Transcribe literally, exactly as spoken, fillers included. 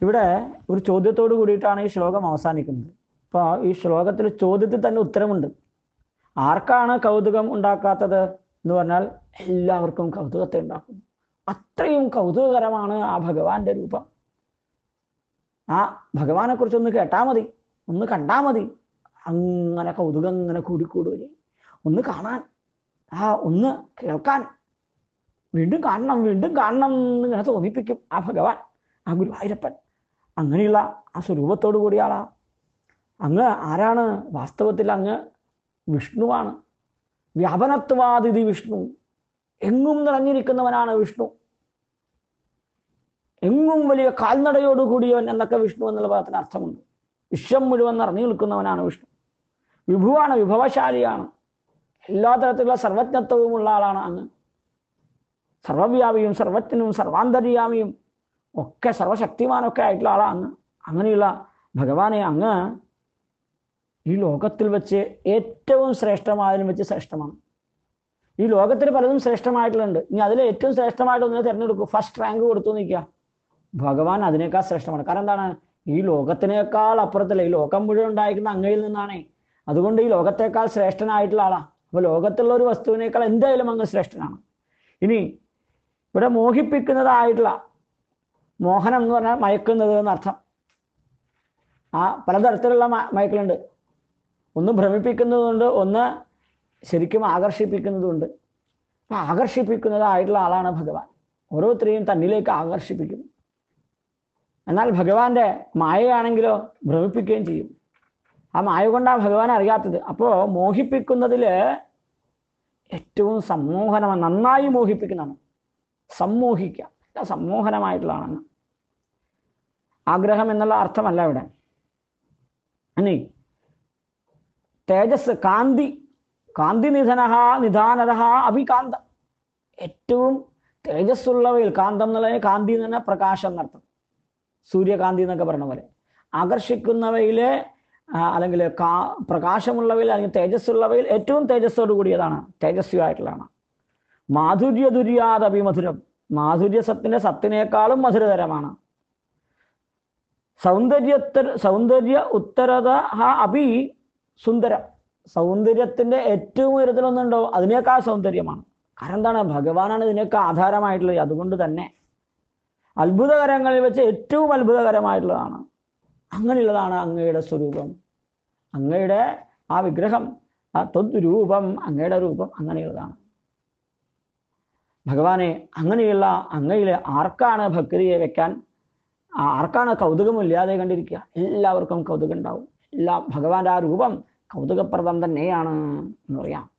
ഇവിടെ ഒരു ചോദ്യത്തോട് കൂടിയിട്ടാണ് ഈ ശ്ലോകം അവസാനിക്കുന്നത്. അപ്പോൾ ഈ ശ്ലോകത്തിൽ ചോദ്യത്തിൽ തന്നെ ഉത്തരമുണ്ട്. ആർക്കാണ് കൗതുകം ഉണ്ടാക്കാത്തത് എന്ന് പറഞ്ഞാൽ എല്ലാവർക്കും കൗതുകത്തെ ഉണ്ടാക്കും. അത്രയും കൗതുകകരമാണ് ആ ഭഗവാന്റെ രൂപം. ആ ഭഗവാനെ കുറിച്ച് ഒന്ന് കേട്ടാൽ മതി, ഒന്ന് കണ്ടാൽ മതി, അങ്ങനെ കൗതുകം ഇങ്ങനെ കൂടിക്കൂടുകയും ഒന്ന് കാണാൻ, ആ ഒന്ന് കേൾക്കാൻ, വീണ്ടും കാണണം വീണ്ടും കാണണം എന്നിങ്ങനെ തോന്നിപ്പിക്കും ആ ഭഗവാൻ, ആ ഗുരുവായൂരപ്പൻ. അങ്ങനെയുള്ള ആ സ്വരൂപത്തോടു കൂടിയ ആളാ. അങ്ങ് ആരാണ്? വാസ്തവത്തിൽ അങ്ങ് വിഷ്ണുവാണ്. വ്യാപനത്വാദിതി വിഷ്ണു, എങ്ങും നിറഞ്ഞിരിക്കുന്നവനാണ് വിഷ്ണു. എങ്ങും വലിയ കാൽനടയോടുകൂടിയവൻ എന്നൊക്കെ വിഷ്ണു എന്നുള്ള പദത്തിന് അർത്ഥമുണ്ട്. വിശ്വം മുഴുവൻ നിറഞ്ഞു നിൽക്കുന്നവനാണ് വിഷ്ണു. വിഭുവാണ്, വിഭവശാലിയാണ്, എല്ലാ തരത്തിലുള്ള സർവജ്ഞത്വവുമുള്ള ആളാണ് അങ്ങ്. സർവവ്യാപിയും സർവജ്ഞനും സർവാന്തര്യാമിയും ഒക്കെ സർവശക്തിമാനൊക്കെ ആയിട്ടുള്ള ആളാണ് അങ്ങ്. അങ്ങനെയുള്ള ഭഗവാനെ അങ്ങ് ഈ ലോകത്തിൽ വെച്ച് ഏറ്റവും ശ്രേഷ്ഠമായതിനും വെച്ച് ശ്രേഷ്ഠമാണ്. ഈ ലോകത്തിൽ പലതും ശ്രേഷ്ഠമായിട്ടുള്ളത്. ഇനി അതിൽ ഏറ്റവും ശ്രേഷ്ഠമായിട്ട് ഒന്നിനെ തിരഞ്ഞെടുക്കും, ഫസ്റ്റ് റാങ്ക് കൊടുത്തു നിൽക്കുക. ഭഗവാൻ അതിനേക്കാൾ ശ്രേഷ്ഠമാണ്. കാരണം എന്താണ്? ഈ ലോകത്തിനേക്കാൾ അപ്പുറത്തല്ല, ഈ ലോകം മുഴുവൻ ഉണ്ടായിരിക്കുന്ന അങ്ങയിൽ നിന്നാണേ. അതുകൊണ്ട് ഈ ലോകത്തേക്കാൾ ശ്രേഷ്ഠനായിട്ടുള്ള ആളാണ്. അപ്പൊ ലോകത്തുള്ള ഒരു വസ്തുവിനേക്കാൾ എന്തായാലും അങ്ങ് ശ്രേഷ്ഠനാണ്. ഇനി ഇവിടെ മോഹിപ്പിക്കുന്നതായിട്ടുള്ള, മോഹനം എന്ന് പറഞ്ഞാൽ മയക്കുന്നത് എന്നർത്ഥം. ആ പലതരത്തിലുള്ള മയക്കലുണ്ട്. ഒന്ന് ഭ്രമിപ്പിക്കുന്നതുകൊണ്ട്, ഒന്ന് ശരിക്കും ആകർഷിപ്പിക്കുന്നതുകൊണ്ട്. അപ്പൊ ആകർഷിപ്പിക്കുന്നതായിട്ടുള്ള ആളാണ് ഭഗവാൻ. ഓരോരുത്തരെയും തന്നിലേക്ക് ആകർഷിപ്പിക്കുന്നു. എന്നാൽ ഭഗവാന്റെ മായയാണെങ്കിലോ ഭ്രമിപ്പിക്കുകയും ചെയ്യും. ആ മായ കൊണ്ടാണ് ഭഗവാനെ അറിയാത്തത്. അപ്പോൾ മോഹിപ്പിക്കുന്നതില് ഏറ്റവും സമ്മോഹനമാണ്, നന്നായി മോഹിപ്പിക്കുന്നതാണ്. സമ്മോഹിക്കുക, സമ്മോഹനമായിട്ടുള്ളതാണ്. ആഗ്രഹം എന്നുള്ള അർത്ഥമല്ല ഇവിടെ. ഇനി തേജസ്, കാന്തി, കാന്തി നിധനഹ നിധാനരഹ അഭികാന്ത, ഏറ്റവും തേജസ്സുള്ളവയിൽ, കാന്തം എന്നുള്ള കാന്തി എന്ന് പറഞ്ഞാൽ പ്രകാശം എന്നർത്ഥം. സൂര്യകാന്തി എന്നൊക്കെ പറഞ്ഞ പോലെ ആകർഷിക്കുന്നവയിലെ അല്ലെങ്കിൽ കാ പ്രകാശമുള്ളവയിൽ അല്ലെങ്കിൽ തേജസ്സുള്ളവയിൽ ഏറ്റവും തേജസ്സോട് കൂടിയതാണ്, തേജസ്വി ആയിട്ടുള്ളതാണ്. മാധുര്യ ദുര്യാദ് അഭിമധുരം, മാധുര്യ സത്തിന്റെ സത്തിനേക്കാളും മധുരതരമാണ്. സൗന്ദര്യത്തര സൗന്ദര്യ ഉത്തരത അഭി സുന്ദരം, സൗന്ദര്യത്തിന്റെ ഏറ്റവും ഉയരത്തിലൊന്നുണ്ടോ അതിനേക്കാൾ സൗന്ദര്യമാണ്. കാരണം എന്താണ്? ഭഗവാനാണ് ഇതിനൊക്കെ ആധാരമായിട്ടുള്ളത്. അതുകൊണ്ട് തന്നെ അത്ഭുതകരങ്ങളിൽ വെച്ച് ഏറ്റവും അത്ഭുതകരമായിട്ടുള്ളതാണ്. അങ്ങനെയുള്ളതാണ് അങ്ങയുടെ സ്വരൂപം, അങ്ങയുടെ ആ വിഗ്രഹം, ആ ത്വദ്രൂപം, അങ്ങയുടെ രൂപം അങ്ങനെയുള്ളതാണ്. ഭഗവാനെ അങ്ങനെയുള്ള അങ്ങയിൽ ആർക്കാണ് ഭക്തിയെ വെക്കാൻ, ആർക്കാണ് കൗതുകമില്ലാതെ കണ്ടിരിക്കുക? എല്ലാവർക്കും കൗതുകം ഉണ്ടാവും. എല്ലാ ഭഗവാന്റെ ആ രൂപം കൗതുകപ്രദം തന്നെയാണ് എന്ന് പറയാം.